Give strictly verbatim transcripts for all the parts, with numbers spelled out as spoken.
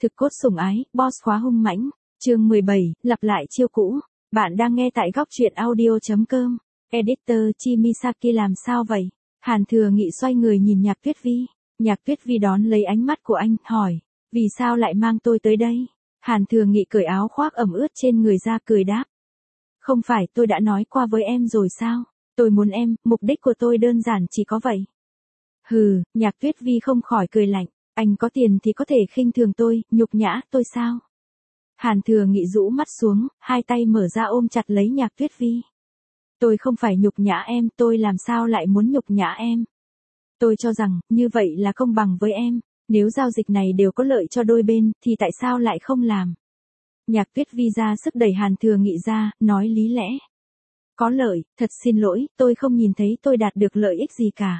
Thực cốt sủng ái, boss khóa hung mãnh. Chương mười bảy, lặp lại chiêu cũ. Bạn đang nghe tại góc truyện audio chấm com. Editor Chimisaki làm sao vậy? Hàn Thừa Nghị xoay người nhìn Nhạc Tuyết Vi. Nhạc Tuyết Vi đón lấy ánh mắt của anh, hỏi. Vì sao lại mang tôi tới đây? Hàn Thừa Nghị cởi áo khoác ẩm ướt trên người ra cười đáp. Không phải tôi đã nói qua với em rồi sao? Tôi muốn em, mục đích của tôi đơn giản chỉ có vậy. Hừ, Nhạc Tuyết Vi không khỏi cười lạnh. Anh có tiền thì có thể khinh thường tôi, nhục nhã tôi sao? Hàn Thừa Nghị rũ mắt xuống, hai tay mở ra ôm chặt lấy Nhạc Tuyết Vi. Tôi không phải nhục nhã em, tôi làm sao lại muốn nhục nhã em? Tôi cho rằng, như vậy là công bằng với em, nếu giao dịch này đều có lợi cho đôi bên, thì tại sao lại không làm? Nhạc Tuyết Vi ra sức đẩy Hàn Thừa Nghị ra, nói lý lẽ. Có lợi, thật xin lỗi, tôi không nhìn thấy tôi đạt được lợi ích gì cả.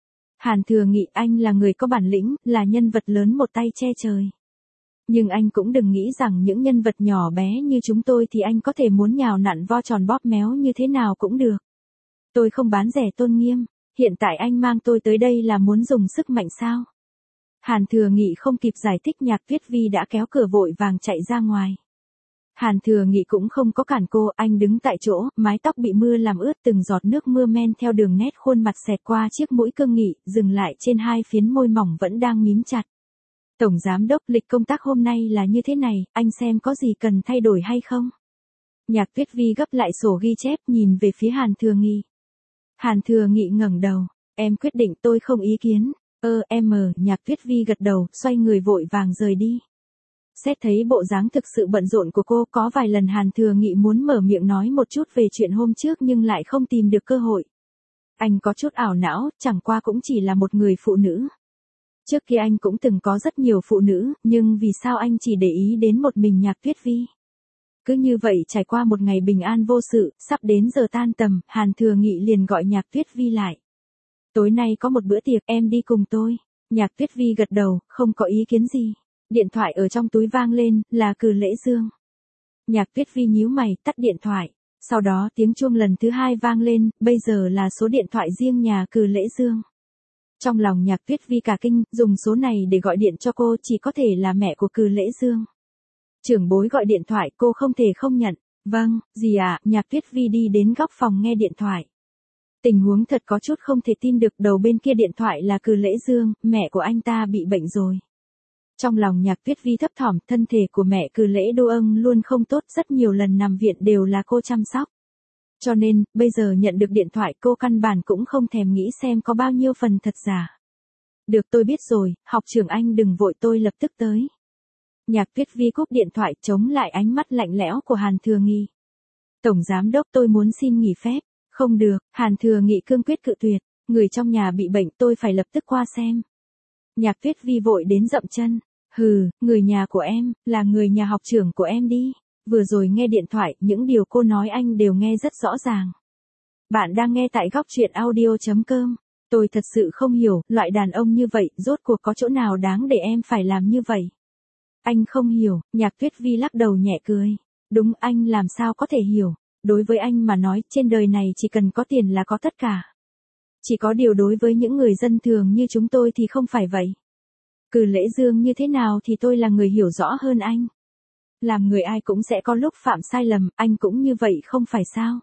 Hàn Thừa Nghị, anh là người có bản lĩnh, là nhân vật lớn một tay che trời. Nhưng anh cũng đừng nghĩ rằng những nhân vật nhỏ bé như chúng tôi thì anh có thể muốn nhào nặn vo tròn bóp méo như thế nào cũng được. Tôi không bán rẻ tôn nghiêm, hiện tại anh mang tôi tới đây là muốn dùng sức mạnh sao? Hàn Thừa Nghị không kịp giải thích, Nhạc Tuyết Vi đã kéo cửa vội vàng chạy ra ngoài. Hàn Thừa Nghị cũng không có cản cô, anh đứng tại chỗ, mái tóc bị mưa làm ướt, từng giọt nước mưa men theo đường nét khuôn mặt xẹt qua chiếc mũi cương nghị, dừng lại trên hai phiến môi mỏng vẫn đang mím chặt. Tổng Giám Đốc, lịch công tác hôm nay là như thế này, anh xem có gì cần thay đổi hay không? Nhạc Tuyết Vi gấp lại sổ ghi chép, nhìn về phía Hàn Thừa Nghị. Hàn Thừa Nghị ngẩng đầu, em quyết định, tôi không ý kiến. Ơ, em mờ, Nhạc Tuyết Vi gật đầu, xoay người vội vàng rời đi. Xét thấy bộ dáng thực sự bận rộn của cô, có vài lần Hàn Thừa Nghị muốn mở miệng nói một chút về chuyện hôm trước nhưng lại không tìm được cơ hội. Anh có chút ảo não, chẳng qua cũng chỉ là một người phụ nữ. Trước kia anh cũng từng có rất nhiều phụ nữ, nhưng vì sao anh chỉ để ý đến một mình Nhạc Tuyết Vi? Cứ như vậy trải qua một ngày bình an vô sự, sắp đến giờ tan tầm, Hàn Thừa Nghị liền gọi Nhạc Tuyết Vi lại. Tối nay có một bữa tiệc, em đi cùng tôi. Nhạc Tuyết Vi gật đầu, không có ý kiến gì. Điện thoại ở trong túi vang lên, là Cừ Lễ Dương. Nhạc Tuyết Vi nhíu mày, tắt điện thoại. Sau đó tiếng chuông lần thứ hai vang lên, bây giờ là số điện thoại riêng nhà Cừ Lễ Dương. Trong lòng Nhạc Tuyết Vi cả kinh, dùng số này để gọi điện cho cô chỉ có thể là mẹ của Cừ Lễ Dương. Trưởng bối gọi điện thoại, cô không thể không nhận. Vâng, gì ạ? À? Nhạc Tuyết Vi đi đến góc phòng nghe điện thoại. Tình huống thật có chút không thể tin được, đầu bên kia điện thoại là Cừ Lễ Dương, mẹ của anh ta bị bệnh rồi. Trong lòng Nhạc Tuyết Vi thấp thỏm, thân thể của mẹ Cừ Lễ Đô Ân luôn không tốt, rất nhiều lần nằm viện đều là cô chăm sóc. Cho nên, bây giờ nhận được điện thoại cô căn bản cũng không thèm nghĩ xem có bao nhiêu phần thật giả. Được, tôi biết rồi, học trưởng anh đừng vội, tôi lập tức tới. Nhạc Tuyết Vi cúp điện thoại, chống lại ánh mắt lạnh lẽo của Hàn Thừa Nghị. Tổng Giám Đốc, tôi muốn xin nghỉ phép. Không được, Hàn Thừa Nghị cương quyết cự tuyệt. Người trong nhà bị bệnh, tôi phải lập tức qua xem. Nhạc Tuyết Vi vội đến dậm chân. Hừ, người nhà của em, là người nhà học trưởng của em đi. Vừa rồi nghe điện thoại, những điều cô nói anh đều nghe rất rõ ràng. Bạn đang nghe tại góc truyện audio chấm com. Tôi thật sự không hiểu, loại đàn ông như vậy, rốt cuộc có chỗ nào đáng để em phải làm như vậy? Anh không hiểu, Nhạc Tuyết Vi lắc đầu nhẹ cười. Đúng, anh làm sao có thể hiểu. Đối với anh mà nói, trên đời này chỉ cần có tiền là có tất cả. Chỉ có điều đối với những người dân thường như chúng tôi thì không phải vậy. Cừ Lễ Dương như thế nào thì tôi là người hiểu rõ hơn anh. Làm người ai cũng sẽ có lúc phạm sai lầm, anh cũng như vậy không phải sao?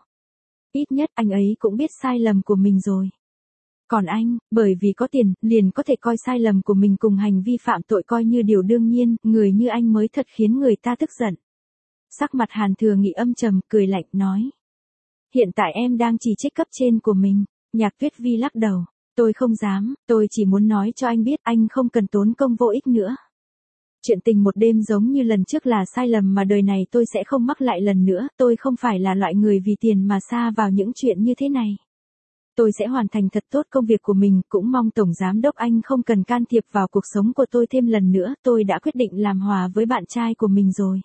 Ít nhất anh ấy cũng biết sai lầm của mình rồi. Còn anh, bởi vì có tiền, liền có thể coi sai lầm của mình cùng hành vi phạm tội coi như điều đương nhiên, người như anh mới thật khiến người ta tức giận. Sắc mặt Hàn Thừa Nghị âm trầm, cười lạnh, nói. Hiện tại em đang chỉ trích cấp trên của mình. Nhạc Tuyết Vi lắc đầu. Tôi không dám, tôi chỉ muốn nói cho anh biết anh không cần tốn công vô ích nữa. Chuyện tình một đêm giống như lần trước là sai lầm mà đời này tôi sẽ không mắc lại lần nữa. Tôi không phải là loại người vì tiền mà sa vào những chuyện như thế này. Tôi sẽ hoàn thành thật tốt công việc của mình, cũng mong Tổng Giám Đốc anh không cần can thiệp vào cuộc sống của tôi thêm lần nữa. Tôi đã quyết định làm hòa với bạn trai của mình rồi.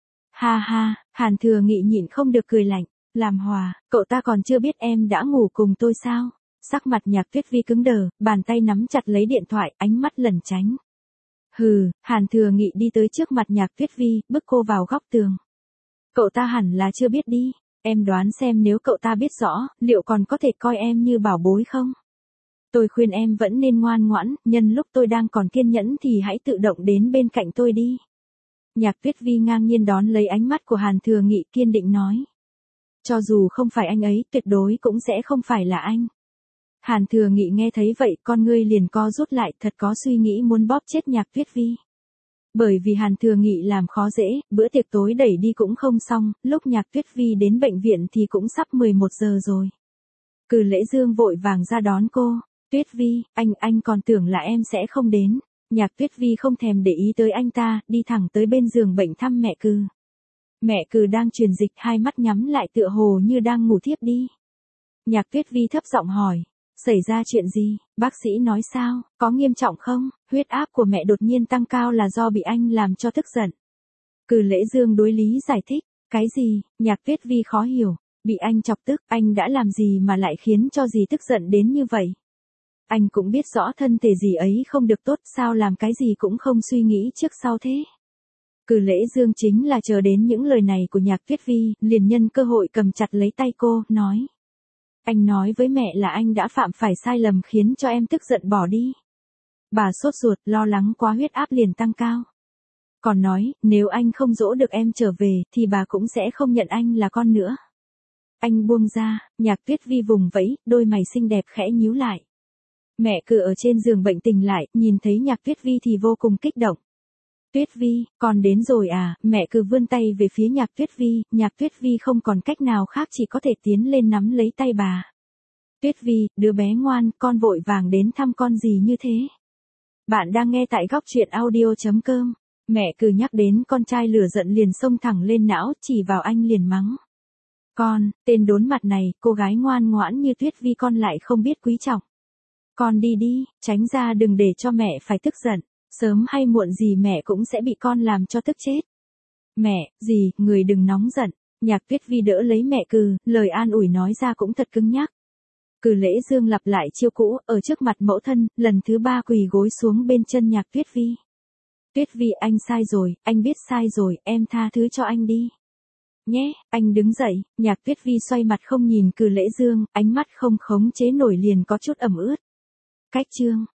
Ha ha, Hàn Thừa Nghị nhịn không được cười lạnh. Làm hòa, cậu ta còn chưa biết em đã ngủ cùng tôi sao? Sắc mặt Nhạc Tuyết Vi cứng đờ, bàn tay nắm chặt lấy điện thoại, ánh mắt lẩn tránh. Hừ, Hàn Thừa Nghị đi tới trước mặt Nhạc Tuyết Vi, bức cô vào góc tường. Cậu ta hẳn là chưa biết đi, em đoán xem nếu cậu ta biết rõ, liệu còn có thể coi em như bảo bối không? Tôi khuyên em vẫn nên ngoan ngoãn, nhân lúc tôi đang còn kiên nhẫn thì hãy tự động đến bên cạnh tôi đi. Nhạc Tuyết Vi ngang nhiên đón lấy ánh mắt của Hàn Thừa Nghị, kiên định nói. Cho dù không phải anh ấy, tuyệt đối cũng sẽ không phải là anh. Hàn Thừa Nghị nghe thấy vậy, con ngươi liền co rút lại, thật có suy nghĩ muốn bóp chết Nhạc Tuyết Vi. Bởi vì Hàn Thừa Nghị làm khó dễ, bữa tiệc tối đẩy đi cũng không xong, lúc Nhạc Tuyết Vi đến bệnh viện thì cũng sắp mười một giờ rồi. Cử Lễ Dương vội vàng ra đón cô. Tuyết Vi, anh, anh còn tưởng là em sẽ không đến. Nhạc Tuyết Vi không thèm để ý tới anh ta, đi thẳng tới bên giường bệnh thăm mẹ Cừ. Mẹ Cừ đang truyền dịch, hai mắt nhắm lại tựa hồ như đang ngủ thiếp đi. Nhạc Tuyết Vi thấp giọng hỏi. Xảy ra chuyện gì, bác sĩ nói sao, có nghiêm trọng không? Huyết áp của mẹ đột nhiên tăng cao là do bị anh làm cho tức giận. Cử Lễ Dương đối lý giải thích. Cái gì? Nhạc Tuyết Vi khó hiểu. Bị anh chọc tức, anh đã làm gì mà lại khiến cho dì tức giận đến như vậy? Anh cũng biết rõ thân thể dì ấy không được tốt, sao làm cái gì cũng không suy nghĩ trước sau thế? Cử Lễ Dương chính là chờ đến những lời này của Nhạc Tuyết Vi, liền nhân cơ hội cầm chặt lấy tay cô, nói. Anh nói với mẹ là anh đã phạm phải sai lầm khiến cho em tức giận bỏ đi. Bà sốt ruột, lo lắng quá huyết áp liền tăng cao. Còn nói, nếu anh không dỗ được em trở về, thì bà cũng sẽ không nhận anh là con nữa. Anh buông ra, Nhạc Tuyết Vi vùng vẫy, đôi mày xinh đẹp khẽ nhíu lại. Mẹ Cừ ở trên giường bệnh tỉnh lại, nhìn thấy Nhạc Tuyết Vi thì vô cùng kích động. Tuyết Vi, con đến rồi à? Mẹ Cừ vươn tay về phía Nhạc Tuyết Vi, Nhạc Tuyết Vi không còn cách nào khác chỉ có thể tiến lên nắm lấy tay bà. Tuyết Vi, đứa bé ngoan, con vội vàng đến thăm con gì như thế? Bạn đang nghe tại góc truyện audio chấm com. Mẹ Cừ nhắc đến con trai lửa giận liền xông thẳng lên não, chỉ vào anh liền mắng. Con, tên đốn mặt này, cô gái ngoan ngoãn như Tuyết Vi con lại không biết quý trọng. Con đi đi, tránh ra đừng để cho mẹ phải tức giận. Sớm hay muộn gì mẹ cũng sẽ bị con làm cho tức chết. Mẹ, gì, người đừng nóng giận. Nhạc Tuyết Vi đỡ lấy mẹ Cừ, lời an ủi nói ra cũng thật cứng nhắc. Cử Lễ Dương lặp lại chiêu cũ, ở trước mặt mẫu thân, lần thứ ba quỳ gối xuống bên chân Nhạc Tuyết Vi. Tuyết Vi, anh sai rồi, anh biết sai rồi, em tha thứ cho anh đi. Nhé, anh đứng dậy, Nhạc Tuyết Vi xoay mặt không nhìn Cử Lễ Dương, ánh mắt không khống chế nổi liền có chút ẩm ướt. Cách chương.